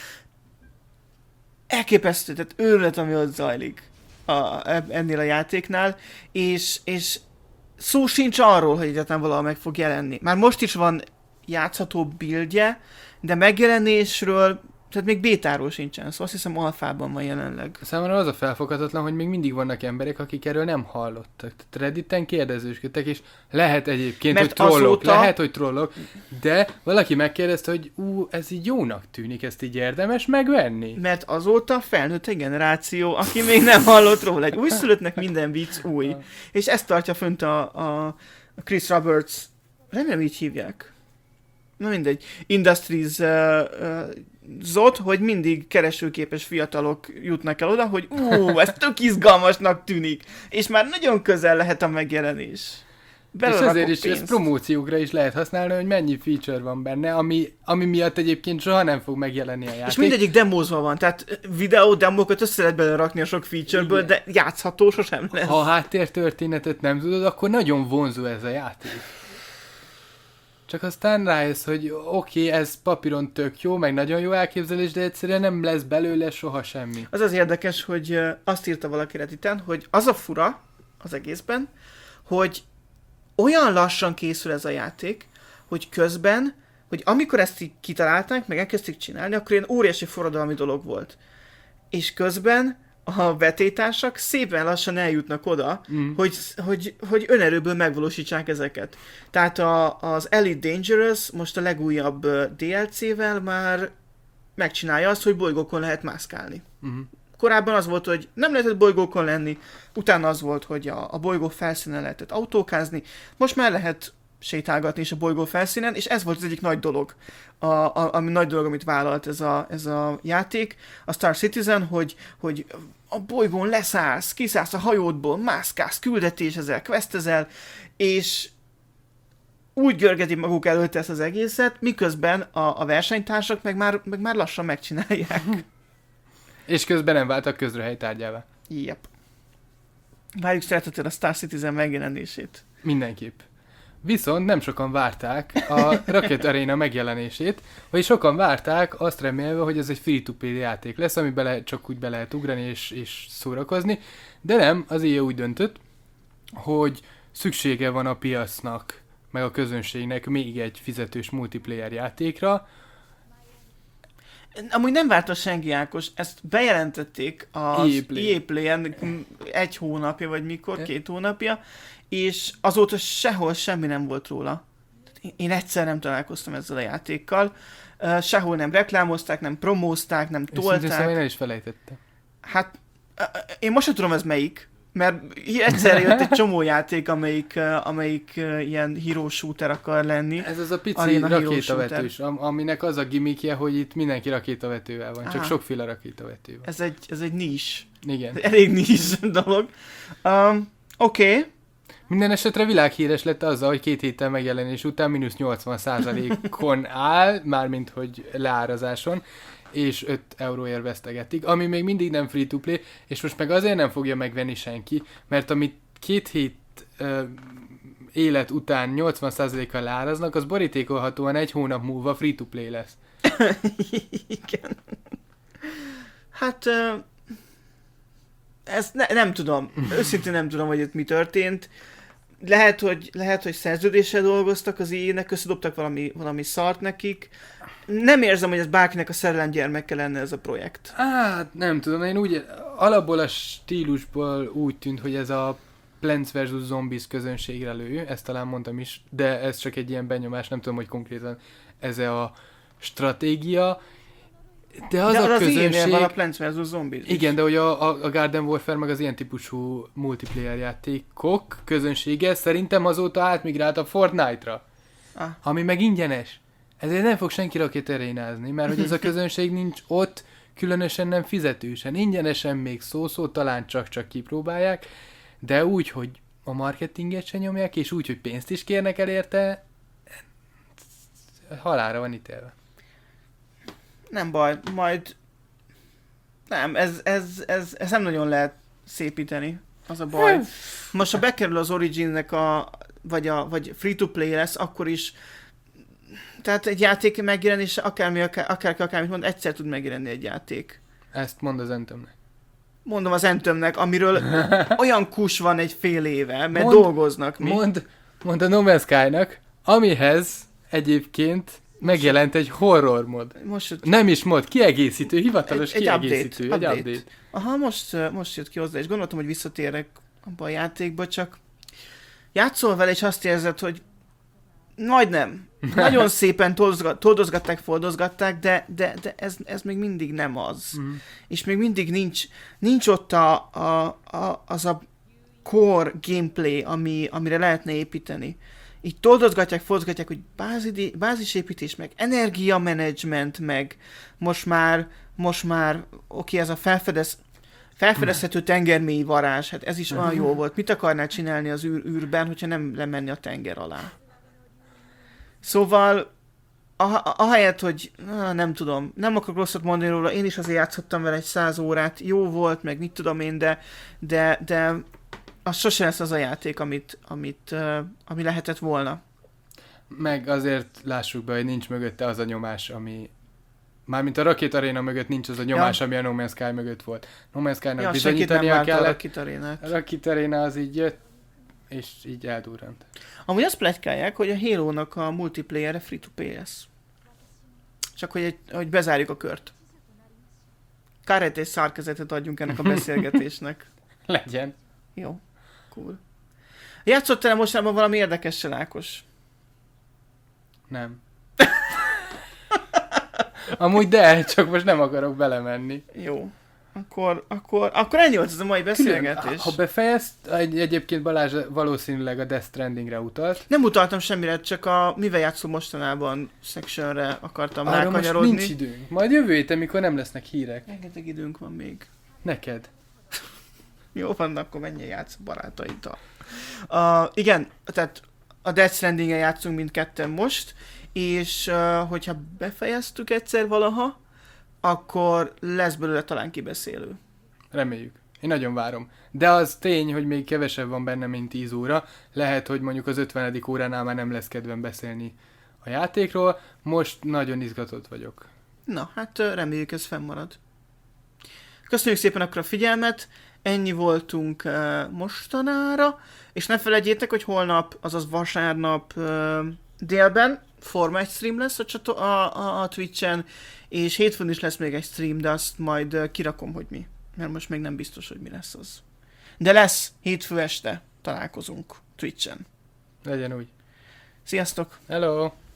Elképesztő, tehát őrület, ami ott zajlik a, ennél a játéknál, és, és szó sincs arról, hogy egyáltalán valahol meg fog jelenni. Már most is van játszható buildje, de megjelenésről tehát még bétáról sincsen, szóval azt hiszem alfában van jelenleg. Számomra az a felfoghatatlan, hogy még mindig vannak emberek, akik erről nem hallottak. Tehát Redditen kérdezősködtek, és lehet egyébként, mert hogy trollok, azóta... lehet, hogy trollok, de valaki megkérdezte, hogy ú, ez így jónak tűnik, ezt így érdemes megvenni. Mert azóta felnőtt egy generáció, aki még nem hallott róla. Egy újszülöttnek minden vicc új. És ezt tartja fönt a, a Chris Roberts, remélem így hívják. Na mindegy, Industries uh, uh, zot, hogy mindig keresőképes fiatalok jutnak el oda, hogy ú, ez tök izgalmasnak tűnik, és már nagyon közel lehet a megjelenés. És azért is ezt promóciókra is lehet használni, hogy mennyi feature van benne, ami, ami miatt egyébként soha nem fog megjelenni a játék. És mindegyik demózva van, tehát videó demókat össze lehet bele rakni a sok featureből, de játszható sosem lesz. Ha a háttértörténetet nem tudod, akkor nagyon vonzó ez a játék. Csak aztán rájössz, hogy oké, okay, ez papíron tök jó, meg nagyon jó elképzelés, de egyszerűen nem lesz belőle soha semmi. Az az érdekes, hogy azt írta valaki Redditen, hogy az a fura az egészben, hogy olyan lassan készül ez a játék, hogy közben, hogy amikor ezt így kitalálták, meg elkezdték csinálni, akkor ilyen óriási forradalmi dolog volt. És közben a vetétársak szépen lassan eljutnak oda, mm. hogy, hogy, hogy önerőből megvalósítsák ezeket. Tehát a, az Elite Dangerous most a legújabb dé el cé-vel már megcsinálja azt, hogy bolygókon lehet mászkálni. Mm. Korábban az volt, hogy nem lehetett bolygókon lenni, utána az volt, hogy a, a bolygó felszínen lehetett autókázni, most már lehet sétálgatni is a bolygó felszínen, és ez volt az egyik nagy dolog, a, a, ami nagy dolog, amit vállalt ez a, ez a játék, a Star Citizen, hogy, hogy a bolygón leszállsz, kiszállsz a hajódból, mászkálsz, küldetésezel, questezel, és úgy görgeti maguk előtt ezt az egészet, miközben a, a versenytársak meg már, meg már lassan megcsinálják. És közben nem váltak közrehely tárgyává. Yep. Várjuk szeretettel a Star Citizen megjelenését. Mindenképp. Viszont nem sokan várták a Rocket Arena megjelenését, vagy sokan várták azt remélve, hogy ez egy free-to-play játék lesz, amiben lehet, csak úgy be lehet ugrani és, és szórakozni, de nem, az í á úgy döntött, hogy szüksége van a piacnak, meg a közönségnek még egy fizetős multiplayer játékra. Amúgy nem várta senki, Ákos, ezt bejelentették az í á Play. Play-en egy hónapja, vagy mikor, két hónapja, és azóta sehol semmi nem volt róla. Én egyszer nem találkoztam ezzel a játékkal. Uh, sehol nem reklámozták, nem promózták, nem Őszintén szóval tolták. én el is felejtettem. Hát, uh, én most sem tudom ez melyik, mert egyszerre jött egy csomó játék, amelyik, uh, amelyik uh, ilyen hero shooter akar lenni. Ez az a pici Arena Hero rakétavetős, am- aminek az a gimmickje, hogy itt mindenki rakétavetővel van, csak Á. sokféle rakétavető van. Ez egy, ez egy nis. Igen. Elég nis dolog. Um, Oké. Okay. Minden esetre világhíres lett azzal, hogy két héttel megjelenés után mínusz nyolcvan százalékon áll, mármint hogy leárazáson, és öt euróért vesztegetik, ami még mindig nem free-to-play, és most meg azért nem fogja megvenni senki, mert amit két hét uh, élet után nyolcvan százalékkal leáraznak, az borítékolhatóan egy hónap múlva free-to-play lesz. Igen. Hát... Uh, ezt ne, nem tudom. Őszintén nem tudom, hogy itt mi történt. Lehet, hogy, lehet, hogy szerződéssel dolgoztak az éjének, összedobtak valami, valami szart nekik. Nem érzem, hogy ez bárkinek a szerelem gyermeke lenne ez a projekt. Hát nem tudom, én úgy, alapból a stílusból úgy tűnt, hogy ez a Plants versus. Zombies közönségre lő, ezt talán mondtam is, de ez csak egy ilyen benyomás, nem tudom, hogy konkrétan ez a stratégia. De az de a az közönség... van a Plants versus. Zombies is. Igen, de hogy a, a, a Garden Warfare meg az ilyen típusú multiplayer játékok közönsége szerintem azóta átmigrált a Fortnite-ra, Ah. ami meg ingyenes. Ezért nem fog senki rakétarénázni, mert hogy ez a közönség nincs ott, különösen nem fizetősen. Ingyenesen még szó-szó, talán csak-csak kipróbálják, de úgy, hogy a marketinget se nyomják, és úgy, hogy pénzt is kérnek el érte, halálra van ítélve. Nem baj, majd... Nem, ez, ez, ez, ez nem nagyon lehet szépíteni. Az a baj. Most ha bekerül az Originnek a... Vagy, a, vagy free-to-play lesz, akkor is... Tehát egy játék megjelenés, akármi, akár, akár, akármit mond, egyszer tud megjelenni egy játék. Ezt mond az Anthemnek. Mondom az Anthemnek, amiről olyan kus van egy fél éve, mert Mond- dolgoznak mi. Mond, mond a No Man's Sky-nak, amihez egyébként megjelent egy horror mod. Most jött, Nem is mod, kiegészítő, hivatalos Egy- egy kiegészítő, update, egy update. update. aha, most, uh, most jött ki hozzá, és gondoltam, hogy visszatérek abba a játékba, csak játszol vele, és azt érzed, hogy majdnem. Nagyon szépen toldozga- toldozgatták, foldozgatták, de, de, de ez, ez még mindig nem az. Mm. És még mindig nincs, nincs ott a, a, a, az a core gameplay, ami, amire lehetne építeni. Így toldozgatják, foldozgatják, hogy bázidi, bázisépítés, meg energiamenedzsment, meg most már, most már, oké, ez a felfedez, felfedezhető tengermély varázs, hát ez is olyan jó volt. Mit akarnál csinálni az űr, űrben, hogyha nem lemenni a tenger alá? Szóval, ah- ahelyett, hogy ah, nem tudom, nem akarok rosszat mondani róla, én is azért játszottam vele egy száz órát, jó volt, meg mit tudom én, de, de, de az sosem lesz az a játék, amit, amit, uh, ami lehetett volna. Meg azért lássuk be, hogy nincs mögötte az a nyomás, ami... Mármint a Rocket Arena mögött nincs az a nyomás, Ja. ami a No Man's Sky mögött volt. No Man's Sky-nak Ja, senkit nem bizonyítania várta a kellett, Rocket Arénát. a Rocket Arena az így jött, és így eldurrant. Amúgy azt pletykálják, hogy a Halo-nak a multiplayere free-to-play lesz. Csak hogy, egy, hogy bezárjuk a kört. Kárét és szárkezetet adjunk ennek a beszélgetésnek. Legyen. Jó, cool. Játszottál mostanában valami érdekessel, Ákos? Nem. Amúgy de, csak most nem akarok belemenni. Jó. Akkor, akkor, akkor ennyi volt ez a mai beszélgetés. Ha befejezt, egy, egyébként Balázs valószínűleg a Death Strandingre utalt. Nem utaltam semmire, csak a mivel játszom mostanában sectionre akartam Arra most rákanyarodni. nincs időnk. Majd jövő héten, mikor nem lesznek hírek. Rengeteg időnk van még. Neked. Jó van, akkor menjél játsz a barátaiddal. Uh, igen, tehát a Death Stranding-en játszunk mindketten most, és uh, hogyha befejeztük egyszer valaha, akkor lesz belőle talán kibeszélő. Reméljük. Én nagyon várom. De az tény, hogy még kevesebb van benne, mint tíz óra. Lehet, hogy mondjuk az ötvenedik óránál már nem lesz kedvem beszélni a játékról. Most nagyon izgatott vagyok. Na, hát uh, reméljük ez fennmarad. Köszönjük szépen akkor a figyelmet, ennyi voltunk uh, mostanára, és ne felejtjétek, hogy holnap, azaz vasárnap uh, délben Forma egy stream lesz a, csato- a, a, a Twitchen, és hétfőn is lesz még egy stream, de azt majd uh, kirakom, hogy mi. Mert most még nem biztos, hogy mi lesz az. De lesz, hétfő este találkozunk Twitchen. Legyen úgy. Sziasztok! Hello!